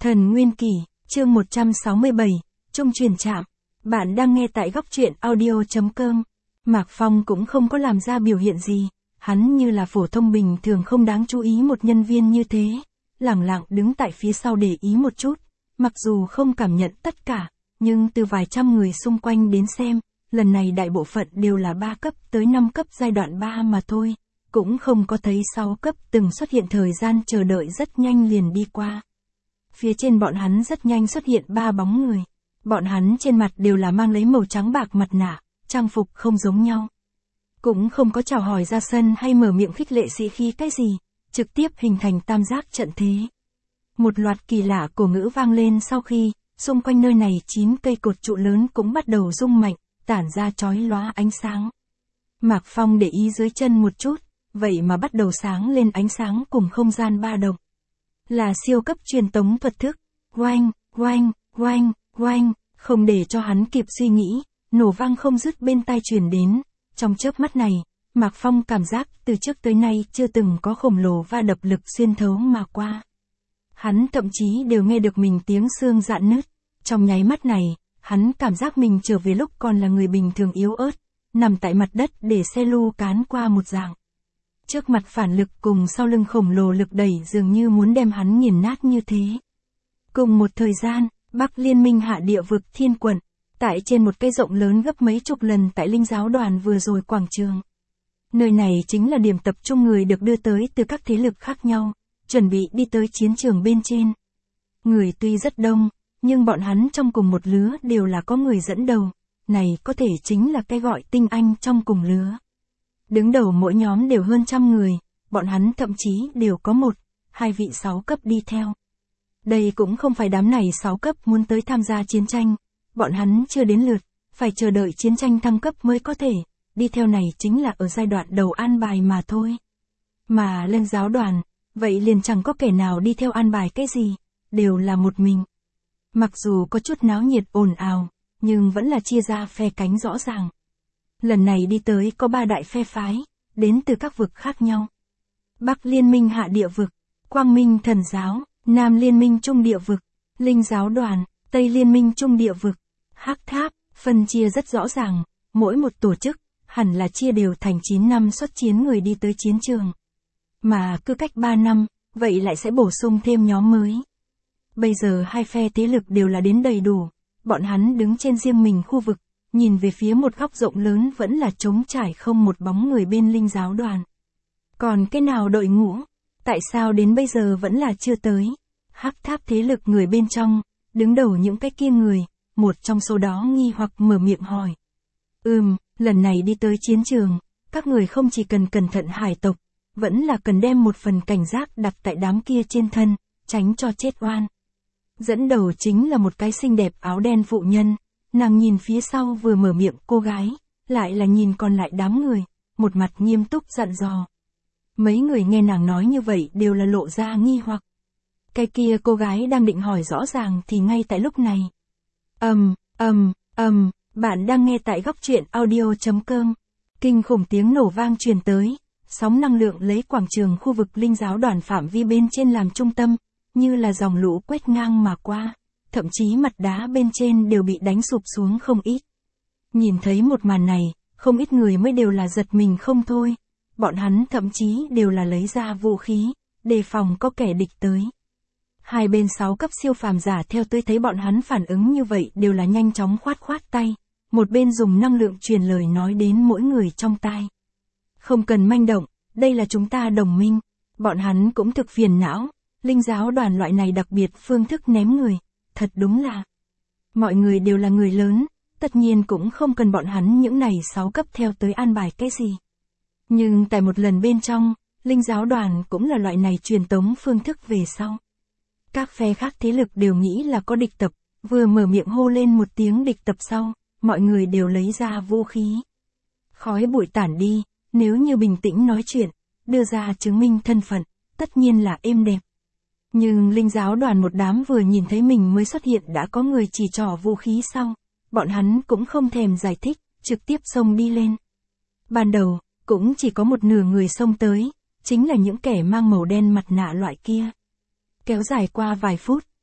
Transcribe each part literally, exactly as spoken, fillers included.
Thần Nguyên Kỷ, chương một trăm sáu mươi bảy, Trung truyền trạm. Bạn đang nghe tại góc truyện audio chấm com. Mạc Phong cũng không có làm ra biểu hiện gì, hắn như là phổ thông bình thường không đáng chú ý một nhân viên như thế, lẳng lặng đứng tại phía sau để ý một chút, mặc dù không cảm nhận tất cả, nhưng từ vài trăm người xung quanh đến xem, lần này đại bộ phận đều là ba cấp tới năm cấp giai đoạn ba mà thôi, cũng không có thấy sáu cấp từng xuất hiện, thời gian chờ đợi rất nhanh liền đi qua. Phía trên bọn hắn rất nhanh xuất hiện ba bóng người. Bọn hắn trên mặt đều là mang lấy màu trắng bạc mặt nạ, trang phục không giống nhau. Cũng không có chào hỏi ra sân hay mở miệng khích lệ sĩ khí cái gì, trực tiếp hình thành tam giác trận thế. Một loạt kỳ lạ cổ ngữ vang lên sau khi, xung quanh nơi này chín cây cột trụ lớn cũng bắt đầu rung mạnh, tản ra chói lóa ánh sáng. Mạc Phong để ý dưới chân một chút, vậy mà bắt đầu sáng lên ánh sáng cùng không gian ba động. Là siêu cấp truyền tống thuật thức, oanh, oanh, oanh, oanh, không để cho hắn kịp suy nghĩ, nổ vang không dứt bên tai truyền đến, trong chớp mắt này, Mạc Phong cảm giác từ trước tới nay chưa từng có khổng lồ va đập lực xuyên thấu mà qua. Hắn thậm chí đều nghe được mình tiếng xương rạn nứt, trong nháy mắt này, hắn cảm giác mình trở về lúc còn là người bình thường yếu ớt, nằm tại mặt đất để xe lu cán qua một dạng. Trước mặt phản lực cùng sau lưng khổng lồ lực đẩy dường như muốn đem hắn nghiền nát như thế. Cùng một thời gian, Bắc Liên minh hạ địa vực Thiên Quận, tại trên một cây rộng lớn gấp mấy chục lần tại Linh Giáo Đoàn vừa rồi quảng trường. Nơi này chính là điểm tập trung người được đưa tới từ các thế lực khác nhau, chuẩn bị đi tới chiến trường bên trên. Người tuy rất đông, nhưng bọn hắn trong cùng một lứa đều là có người dẫn đầu, này có thể chính là cái gọi tinh anh trong cùng lứa. Đứng đầu mỗi nhóm đều hơn trăm người, bọn hắn thậm chí đều có một, hai vị sáu cấp đi theo. Đây cũng không phải đám này sáu cấp muốn tới tham gia chiến tranh, bọn hắn chưa đến lượt, phải chờ đợi chiến tranh thăng cấp mới có thể, đi theo này chính là ở giai đoạn đầu an bài mà thôi. Mà Linh Giáo Đoàn, vậy liền chẳng có kẻ nào đi theo an bài cái gì, đều là một mình. Mặc dù có chút náo nhiệt ồn ào, nhưng vẫn là chia ra phe cánh rõ ràng. Lần này đi tới có ba đại phe phái, đến từ các vực khác nhau. Bắc Liên minh hạ địa vực, Quang Minh Thần Giáo, Nam Liên minh trung địa vực, Linh Giáo Đoàn, Tây Liên minh trung địa vực, Hắc Tháp, phân chia rất rõ ràng, mỗi một tổ chức, hẳn là chia đều thành chín năm xuất chiến người đi tới chiến trường. Mà cứ cách ba năm, vậy lại sẽ bổ sung thêm nhóm mới. Bây giờ hai phe thế lực đều là đến đầy đủ, bọn hắn đứng trên riêng mình khu vực, nhìn về phía một góc rộng lớn vẫn là trống trải không một bóng người bên Linh Giáo Đoàn. Còn cái nào đội ngũ? Tại sao đến bây giờ vẫn là chưa tới? Hắc Tháp thế lực người bên trong, đứng đầu những cái kia người, một trong số đó nghi hoặc mở miệng hỏi. Ừm, lần này đi tới chiến trường, các người không chỉ cần cẩn thận hải tộc, vẫn là cần đem một phần cảnh giác đặt tại đám kia trên thân, tránh cho chết oan. Dẫn đầu chính là một cái xinh đẹp áo đen phụ nhân, nàng nhìn phía sau vừa mở miệng cô gái, lại là nhìn còn lại đám người, một mặt nghiêm túc dặn dò. Mấy người nghe nàng nói như vậy đều là lộ ra nghi hoặc. Cái kia cô gái đang định hỏi rõ ràng thì ngay tại lúc này. Ầm, ầm, ầm, bạn đang nghe tại góc truyện audio chấm com. Kinh khủng tiếng nổ vang truyền tới, sóng năng lượng lấy quảng trường khu vực Linh Giáo Đoàn phạm vi bên trên làm trung tâm, như là dòng lũ quét ngang mà qua, thậm chí mặt đá bên trên đều bị đánh sụp xuống không ít. Nhìn thấy một màn này, không ít người mới đều là giật mình không thôi, bọn hắn thậm chí đều là lấy ra vũ khí, đề phòng có kẻ địch tới. Hai bên sáu cấp siêu phàm giả theo tôi thấy bọn hắn phản ứng như vậy đều là nhanh chóng khoát khoát tay, một bên dùng năng lượng truyền lời nói đến mỗi người trong tai. Không cần manh động, đây là chúng ta đồng minh, bọn hắn cũng thực phiền não, Linh Giáo Đoàn loại này đặc biệt phương thức ném người, thật đúng là. Mọi người đều là người lớn, tất nhiên cũng không cần bọn hắn những này sáu cấp theo tới an bài cái gì. Nhưng tại một lần bên trong, Linh Giáo Đoàn cũng là loại này truyền tống phương thức về sau. Các phe khác thế lực đều nghĩ là có địch tập, vừa mở miệng hô lên một tiếng địch tập sau, mọi người đều lấy ra vũ khí. Khói bụi tản đi, nếu như bình tĩnh nói chuyện, đưa ra chứng minh thân phận, tất nhiên là êm đẹp. Nhưng Linh Giáo Đoàn một đám vừa nhìn thấy mình mới xuất hiện đã có người chỉ trỏ vũ khí sau, bọn hắn cũng không thèm giải thích, trực tiếp xông đi lên. Ban đầu, cũng chỉ có một nửa người xông tới, chính là những kẻ mang màu đen mặt nạ loại kia. Kéo dài qua vài phút,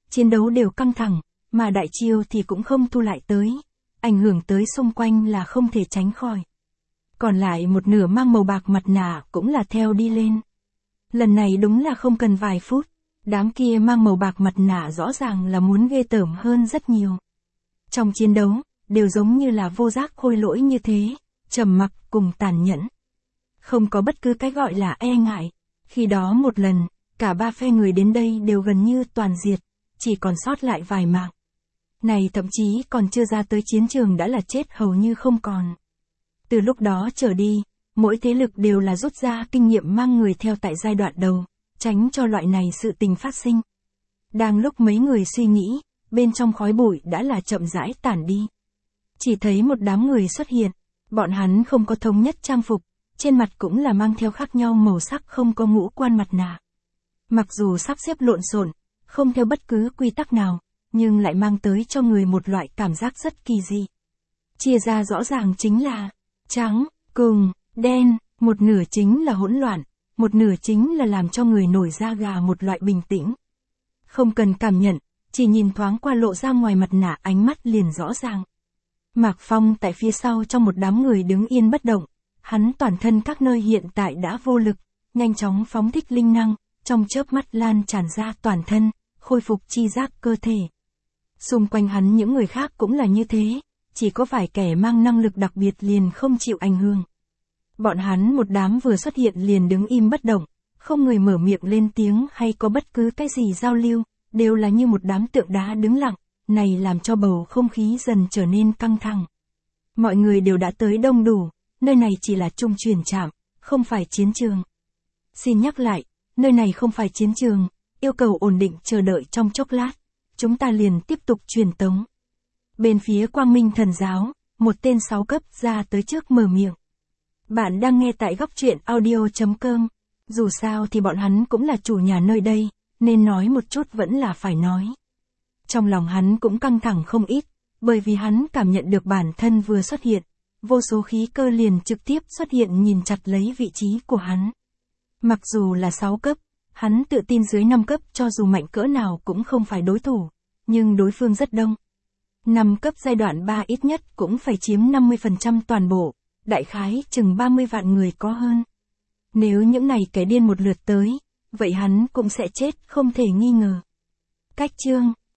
chiến đấu đều căng thẳng, mà đại chiêu thì cũng không thu lại tới, ảnh hưởng tới xung quanh là không thể tránh khỏi. Còn lại một nửa mang màu bạc mặt nạ cũng là theo đi lên. Lần này đúng là không cần vài phút, đám kia mang màu bạc mặt nạ rõ ràng là muốn ghê tởm hơn rất nhiều. Trong chiến đấu, đều giống như là vô giác khôi lỗi như thế, trầm mặc cùng tàn nhẫn. Không có bất cứ cái gọi là e ngại, khi đó một lần, cả ba phe người đến đây đều gần như toàn diệt, chỉ còn sót lại vài mạng. Này thậm chí còn chưa ra tới chiến trường đã là chết hầu như không còn. Từ lúc đó trở đi, mỗi thế lực đều là rút ra kinh nghiệm mang người theo tại giai đoạn đầu, tránh cho loại này sự tình phát sinh. Đang lúc mấy người suy nghĩ, bên trong khói bụi đã là chậm rãi tản đi. Chỉ thấy một đám người xuất hiện, bọn hắn không có thống nhất trang phục, trên mặt cũng là mang theo khác nhau màu sắc không có ngũ quan mặt nạ. Mặc dù sắp xếp lộn xộn, không theo bất cứ quy tắc nào, nhưng lại mang tới cho người một loại cảm giác rất kỳ dị. Chia ra rõ ràng chính là trắng, cùng, đen, một nửa chính là hỗn loạn, một nửa chính là làm cho người nổi da gà một loại bình tĩnh. Không cần cảm nhận, chỉ nhìn thoáng qua lộ ra ngoài mặt nạ ánh mắt liền rõ ràng. Mạc Phong tại phía sau trong một đám người đứng yên bất động, hắn toàn thân các nơi hiện tại đã vô lực, nhanh chóng phóng thích linh năng, trong chớp mắt lan tràn ra toàn thân, khôi phục chi giác cơ thể. Xung quanh hắn những người khác cũng là như thế, chỉ có vài kẻ mang năng lực đặc biệt liền không chịu ảnh hưởng. Bọn hắn một đám vừa xuất hiện liền đứng im bất động, không người mở miệng lên tiếng hay có bất cứ cái gì giao lưu, đều là như một đám tượng đá đứng lặng, này làm cho bầu không khí dần trở nên căng thẳng. Mọi người đều đã tới đông đủ, nơi này chỉ là trung chuyển trạm, không phải chiến trường. Xin nhắc lại, nơi này không phải chiến trường, yêu cầu ổn định chờ đợi trong chốc lát, chúng ta liền tiếp tục truyền tống. Bên phía Quang Minh Thần Giáo, một tên sáu cấp ra tới trước mở miệng. Bạn đang nghe tại góc truyện audio chấm com. Dù sao thì bọn hắn cũng là chủ nhà nơi đây, nên nói một chút vẫn là phải nói. Trong lòng hắn cũng căng thẳng không ít, bởi vì hắn cảm nhận được bản thân vừa xuất hiện, vô số khí cơ liền trực tiếp xuất hiện nhìn chặt lấy vị trí của hắn. Mặc dù là sáu cấp, hắn tự tin dưới năm cấp cho dù mạnh cỡ nào cũng không phải đối thủ, nhưng đối phương rất đông. năm cấp giai đoạn ba ít nhất cũng phải chiếm năm mươi phần trăm toàn bộ, đại khái chừng ba mươi vạn người có hơn. Nếu những này kẻ điên một lượt tới, vậy hắn cũng sẽ chết không thể nghi ngờ. Cách chương